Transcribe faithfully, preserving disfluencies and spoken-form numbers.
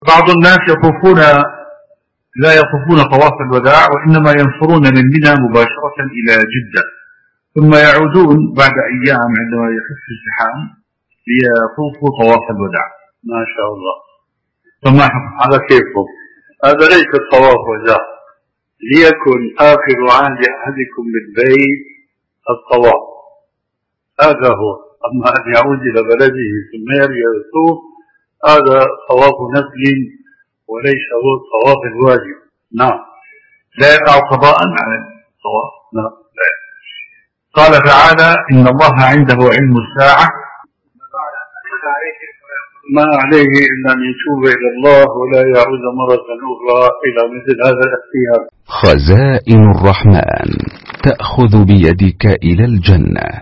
بعض الناس يطوفون لا يطوفون طواف الوداع، وإنما ينفرون من منى مباشرة إلى جدة، ثم يعودون بعد أيام عندما يخف الزحام ليطوفوا طواف الوداع. ما شاء الله. فما حكم على كيفكم؟ هذا ليس طواف وداع، ليكن آخر عهد أحدكم بالبيت الطواف، هذا هو. أما أن يعود إلى بلده ثم يرجع يطوف هذا طواف نفل وليس هو الطواف الواجب. نعم، لا يقع قضاء على الطواف. نعم. قال تعالى: إن الله عنده علم الساعة ما عليه إلا أن يتوب إلى الله ولا يعود مرة أخرى إلى مثل هذا الاختيار. خزائن الرحمن تأخذ بيدك إلى الجنة.